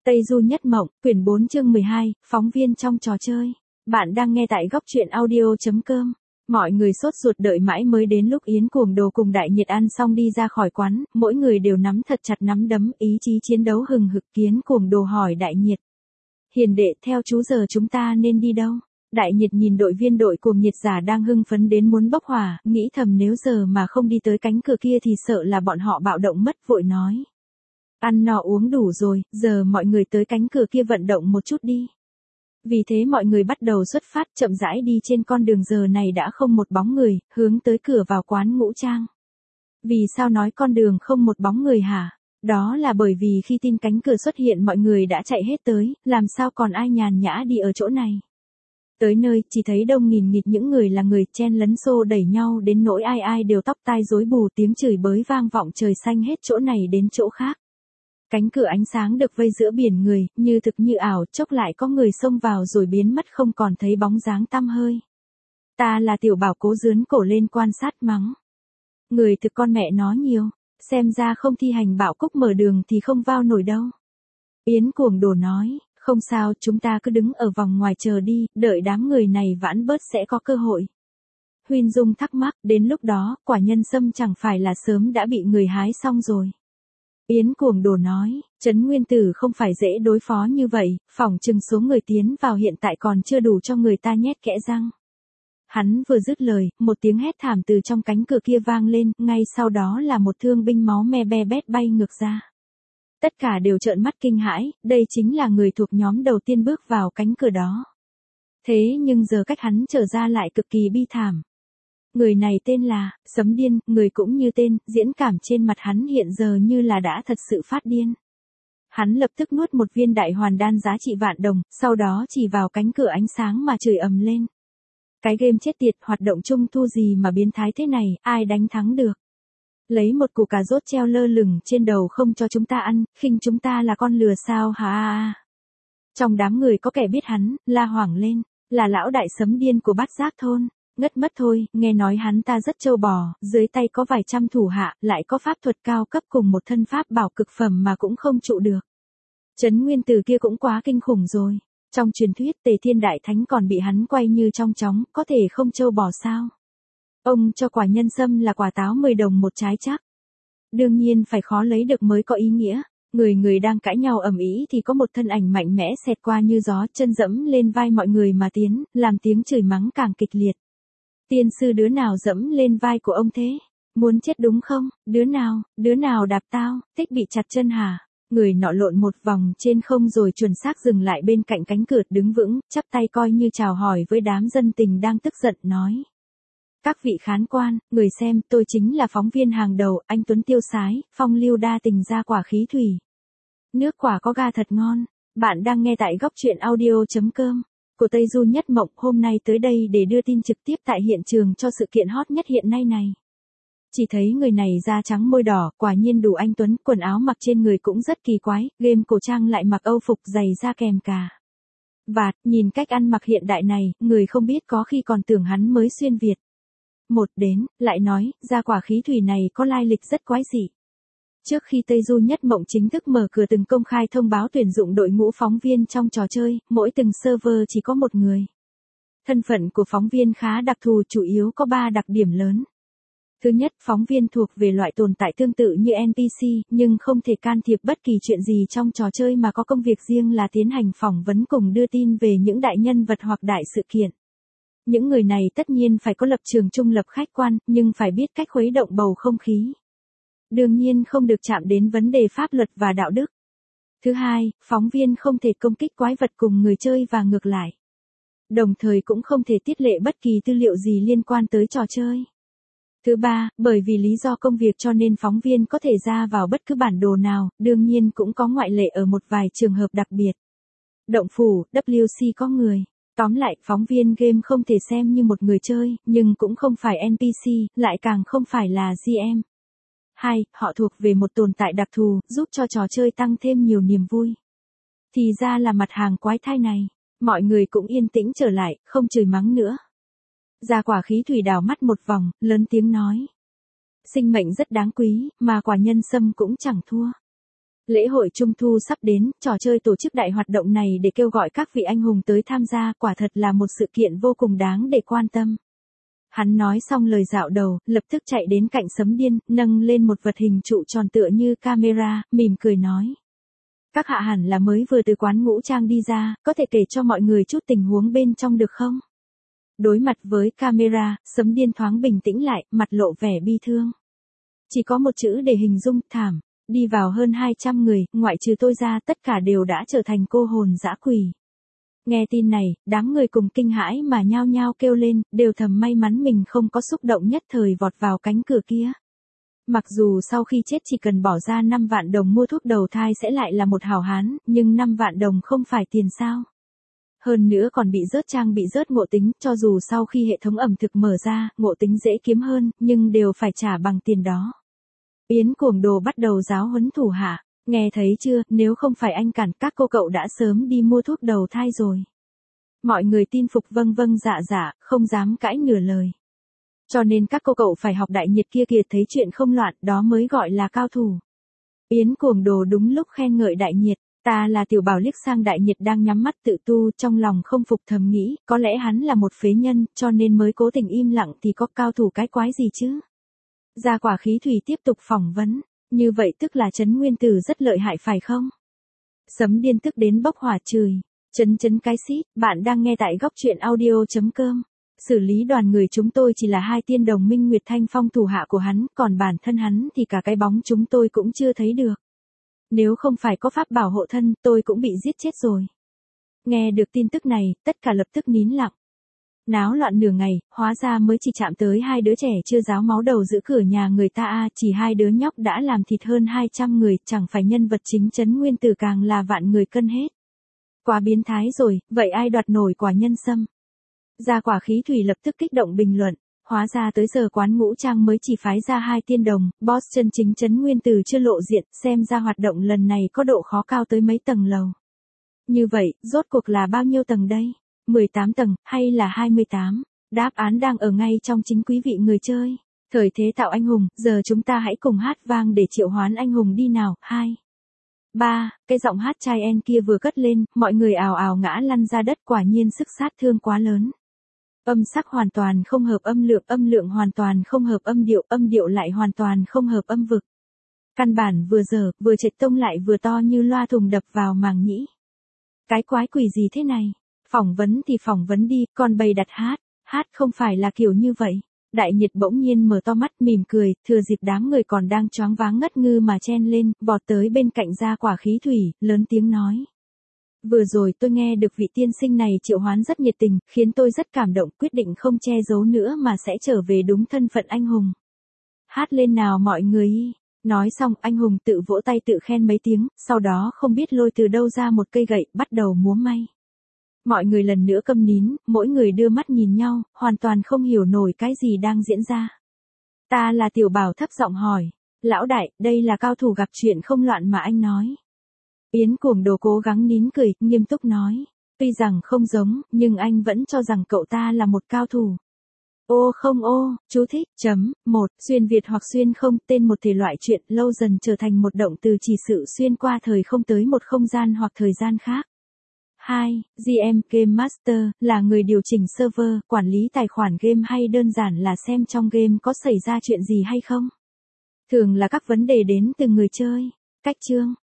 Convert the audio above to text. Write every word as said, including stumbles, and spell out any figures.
Tây Du Nhất Mộng, quyển bốn chương mười hai, phóng viên trong trò chơi. Bạn đang nghe tại góc truyện audio chấm com. Mọi người sốt ruột đợi mãi mới đến lúc Yến Cuồng Đồ cùng Đại Nhiệt ăn xong đi ra khỏi quán, mỗi người đều nắm thật chặt nắm đấm, ý chí chiến đấu hừng hực. Yến Cuồng Đồ hỏi Đại Nhiệt: "Hiền đệ, theo chú giờ chúng ta nên đi đâu?" Đại Nhiệt nhìn đội viên đội Cuồng Nhiệt giả đang hưng phấn đến muốn bốc hỏa, nghĩ thầm nếu giờ mà không đi tới cánh cửa kia thì sợ là bọn họ bạo động mất, vội nói: "Ăn no uống đủ rồi, giờ mọi người tới cánh cửa kia vận động một chút đi." Vì thế mọi người bắt đầu xuất phát, chậm rãi đi trên con đường giờ này đã không một bóng người, hướng tới cửa vào quán Ngũ Trang. Vì sao nói con đường không một bóng người hả? Đó là bởi vì khi tin cánh cửa xuất hiện mọi người đã chạy hết tới, làm sao còn ai nhàn nhã đi ở chỗ này. Tới nơi, chỉ thấy đông nghìn nghịt những người là người chen lấn xô đẩy nhau đến nỗi ai ai đều tóc tai rối bù, tiếng chửi bới vang vọng trời xanh hết chỗ này đến chỗ khác. Cánh cửa ánh sáng được vây giữa biển người, như thực như ảo, chốc lại có người xông vào rồi biến mất không còn thấy bóng dáng tăm hơi. Ta là Tiểu Bảo cố dướn cổ lên quan sát mắng: "Người thực con mẹ nó nhiều, xem ra không thi hành bạo cúc mở đường thì không vào nổi đâu." Yến Cuồng Đồ nói: "Không sao, chúng ta cứ đứng ở vòng ngoài chờ đi, đợi đám người này vãn bớt sẽ có cơ hội." Huyên Dung thắc mắc: "Đến lúc đó, quả nhân sâm chẳng phải là sớm đã bị người hái xong rồi?" Yến Cuồng Đồ nói: "Trấn Nguyên Tử không phải dễ đối phó như vậy, phỏng chừng số người tiến vào hiện tại còn chưa đủ cho người ta nhét kẽ răng." Hắn vừa dứt lời, một tiếng hét thảm từ trong cánh cửa kia vang lên, ngay sau đó là một thương binh máu me be bét bay ngược ra. Tất cả đều trợn mắt kinh hãi, đây chính là người thuộc nhóm đầu tiên bước vào cánh cửa đó. Thế nhưng giờ cách hắn trở ra lại cực kỳ bi thảm. Người này tên là Sấm Điên, người cũng như tên, diễn cảm trên mặt hắn hiện giờ như là đã thật sự phát điên. Hắn lập tức nuốt một viên đại hoàn đan giá trị vạn đồng, sau đó chỉ vào cánh cửa ánh sáng mà chửi ầm lên: "Cái game chết tiệt, hoạt động trung thu gì mà biến thái thế này, ai đánh thắng được? Lấy một củ cà rốt treo lơ lửng trên đầu không cho chúng ta ăn, khinh chúng ta là con lừa sao hả à? Trong đám người có kẻ biết hắn, la hoảng lên: "Là lão đại Sấm Điên của Bát Giác thôn." Ngất mất thôi, nghe nói hắn ta rất trâu bò, dưới tay có vài trăm thủ hạ, lại có pháp thuật cao cấp cùng một thân pháp bảo cực phẩm mà cũng không trụ được. Trấn Nguyên Tử kia cũng quá kinh khủng rồi. Trong truyền thuyết Tề Thiên Đại Thánh còn bị hắn quay như trong chóng, có thể không trâu bò sao? Ông cho quả nhân sâm là quả táo mười đồng một trái chắc. Đương nhiên phải khó lấy được mới có ý nghĩa. Người người đang cãi nhau ầm ĩ thì có một thân ảnh mạnh mẽ xẹt qua như gió, chân dẫm lên vai mọi người mà tiến, làm tiếng chửi mắng càng kịch liệt. "Tiên sư đứa nào dẫm lên vai của ông thế? Muốn chết đúng không? Đứa nào, đứa nào đạp tao, thích bị chặt chân hả?" Người nọ lộn một vòng trên không rồi chuẩn xác dừng lại bên cạnh cánh cửa, đứng vững, chắp tay coi như chào hỏi với đám dân tình đang tức giận, nói: "Các vị khán quan, người xem, tôi chính là phóng viên hàng đầu, anh Tuấn tiêu sái, phong lưu đa tình ra quả khí thủy. Nước quả có ga thật ngon." Bạn đang nghe tại góc truyện audio chấm com của Tây Du Nhất Mộng, hôm nay tới đây để đưa tin trực tiếp tại hiện trường cho sự kiện hot nhất hiện nay này. Chỉ thấy người này da trắng môi đỏ, quả nhiên đủ anh Tuấn, quần áo mặc trên người cũng rất kỳ quái, game cổ trang lại mặc âu phục giày da kèm cà vạt, nhìn cách ăn mặc hiện đại này, người không biết có khi còn tưởng hắn mới xuyên Việt. Một đến, lại nói, ra quả khí thủy này có lai lịch rất quái dị. Trước khi Tây Du Nhất Mộng chính thức mở cửa từng công khai thông báo tuyển dụng đội ngũ phóng viên trong trò chơi, mỗi từng server chỉ có một người. Thân phận của phóng viên khá đặc thù, chủ yếu có ba đặc điểm lớn. Thứ nhất, phóng viên thuộc về loại tồn tại tương tự như en pê xê, nhưng không thể can thiệp bất kỳ chuyện gì trong trò chơi mà có công việc riêng là tiến hành phỏng vấn cùng đưa tin về những đại nhân vật hoặc đại sự kiện. Những người này tất nhiên phải có lập trường trung lập khách quan, nhưng phải biết cách khuấy động bầu không khí. Đương nhiên không được chạm đến vấn đề pháp luật và đạo đức. Thứ hai, phóng viên không thể công kích quái vật cùng người chơi và ngược lại. Đồng thời cũng không thể tiết lộ bất kỳ tư liệu gì liên quan tới trò chơi. Thứ ba, bởi vì lý do công việc cho nên phóng viên có thể ra vào bất cứ bản đồ nào, đương nhiên cũng có ngoại lệ ở một vài trường hợp đặc biệt. Động phủ, vê kép xê có người. Tóm lại, phóng viên game không thể xem như một người chơi, nhưng cũng không phải en pê xê, lại càng không phải là giê em. Hai, họ thuộc về một tồn tại đặc thù, giúp cho trò chơi tăng thêm nhiều niềm vui. Thì ra là mặt hàng quái thai này. Mọi người cũng yên tĩnh trở lại, không chửi mắng nữa. Ra quả khí thủy đảo mắt một vòng, lớn tiếng nói: "Sinh mệnh rất đáng quý, mà quả nhân sâm cũng chẳng thua. Lễ hội Trung thu sắp đến, trò chơi tổ chức đại hoạt động này để kêu gọi các vị anh hùng tới tham gia, quả thật là một sự kiện vô cùng đáng để quan tâm. Hắn nói xong lời dạo đầu, lập tức chạy đến cạnh Sấm Điên, nâng lên một vật hình trụ tròn tựa như camera, mỉm cười nói. Các hạ hẳn là mới vừa từ quán ngũ trang đi ra, có thể kể cho mọi người chút tình huống bên trong được không? Đối mặt với camera, Sấm Điên thoáng bình tĩnh lại, mặt lộ vẻ bi thương. Chỉ có một chữ để hình dung, thảm. Đi vào hơn hai trăm người, ngoại trừ tôi ra, tất cả đều đã trở thành cô hồn dã quỷ. Nghe tin này, đám người cùng kinh hãi mà nhao nhao kêu lên, đều thầm may mắn mình không có xúc động nhất thời vọt vào cánh cửa kia. Mặc dù sau khi chết chỉ cần bỏ ra năm vạn đồng mua thuốc đầu thai sẽ lại là một hảo hán, nhưng năm vạn đồng không phải tiền sao. Hơn nữa còn bị rớt trang bị rớt ngộ tính, cho dù sau khi hệ thống ẩm thực mở ra, ngộ tính dễ kiếm hơn, nhưng đều phải trả bằng tiền đó. Yến Cuồng Đồ bắt đầu giáo huấn thủ hạ, nghe thấy chưa, nếu không phải anh cản, các cô cậu đã sớm đi mua thuốc đầu thai rồi. Mọi người tin phục vâng vâng dạ dạ, không dám cãi nửa lời. Cho nên các cô cậu phải học đại nhiệt kia kìa, thấy chuyện không loạn, đó mới gọi là cao thủ. Yến Cuồng Đồ đúng lúc khen ngợi đại nhiệt, ta là tiểu bảo liếc sang đại nhiệt đang nhắm mắt tự tu, trong lòng không phục thầm nghĩ, có lẽ hắn là một phế nhân, cho nên mới cố tình im lặng thì có cao thủ cái quái gì chứ. Gia Quả Khí Thủy tiếp tục phỏng vấn, như vậy tức là Trấn Nguyên Tử rất lợi hại phải không? Sấm Điên tức đến bốc hỏa chửi, chấn chấn cái xít, bạn đang nghe tại góc truyện audio.com. Xử lý đoàn người chúng tôi chỉ là hai tiên đồng Minh Nguyệt Thanh Phong thủ hạ của hắn, còn bản thân hắn thì cả cái bóng chúng tôi cũng chưa thấy được. Nếu không phải có pháp bảo hộ thân, tôi cũng bị giết chết rồi. Nghe được tin tức này, tất cả lập tức nín lặng. Náo loạn nửa ngày, hóa ra mới chỉ chạm tới hai đứa trẻ chưa ráo máu đầu giữ cửa nhà người ta a, chỉ hai đứa nhóc đã làm thịt hơn hai trăm người, chẳng phải nhân vật chính Trấn Nguyên Tử càng là vạn người cân hết. Quá biến thái rồi, vậy ai đoạt nổi quả nhân sâm? Gia Quả Khí Thủy lập tức kích động bình luận, hóa ra tới giờ quán ngũ trang mới chỉ phái ra hai tiên đồng, boss chân chính Trấn Nguyên Tử chưa lộ diện, xem ra hoạt động lần này có độ khó cao tới mấy tầng lầu. Như vậy, rốt cuộc là bao nhiêu tầng đây? mười tám tầng, hay là hai mươi tám? Đáp án đang ở ngay trong chính quý vị người chơi. Thời thế tạo anh hùng, giờ chúng ta hãy cùng hát vang để triệu hoán anh hùng đi nào. Hai, ba, cái giọng hát trai en kia vừa cất lên, mọi người ào ào ngã lăn ra đất, quả nhiên sức sát thương quá lớn. Âm sắc hoàn toàn không hợp âm lượng, âm lượng hoàn toàn không hợp âm điệu, âm điệu lại hoàn toàn không hợp âm vực. Căn bản vừa dở, vừa trệt tông lại vừa to như loa thùng đập vào màng nhĩ. Cái quái quỷ gì thế này? Phỏng vấn thì phỏng vấn đi, còn bày đặt hát, hát không phải là kiểu như vậy. Đại Nhiệt bỗng nhiên mở to mắt mỉm cười, thừa dịp đám người còn đang choáng váng ngất ngư mà chen lên, vọt tới bên cạnh Gia Quả Khí Thủy, lớn tiếng nói. Vừa rồi tôi nghe được vị tiên sinh này triệu hoán rất nhiệt tình, khiến tôi rất cảm động, quyết định không che giấu nữa mà sẽ trở về đúng thân phận anh hùng. Hát lên nào mọi người. Nói xong, anh hùng tự vỗ tay tự khen mấy tiếng, sau đó không biết lôi từ đâu ra một cây gậy, bắt đầu múa may. Mọi người lần nữa câm nín, mỗi người đưa mắt nhìn nhau, hoàn toàn không hiểu nổi cái gì đang diễn ra. Ta là Tiểu Bảo thấp giọng hỏi, lão đại, đây là cao thủ gặp chuyện không loạn mà anh nói. Yến Cuồng Đồ cố gắng nín cười, nghiêm túc nói, tuy rằng không giống, nhưng anh vẫn cho rằng cậu ta là một cao thủ. Ô không ô, chú thích, chấm, một, xuyên Việt hoặc xuyên không, tên một thể loại chuyện lâu dần trở thành một động từ chỉ sự xuyên qua thời không tới một không gian hoặc thời gian khác. hai. giê em Game Master, là người điều chỉnh server, quản lý tài khoản game hay đơn giản là xem trong game có xảy ra chuyện gì hay không? Thường là các vấn đề đến từ người chơi. Cách chương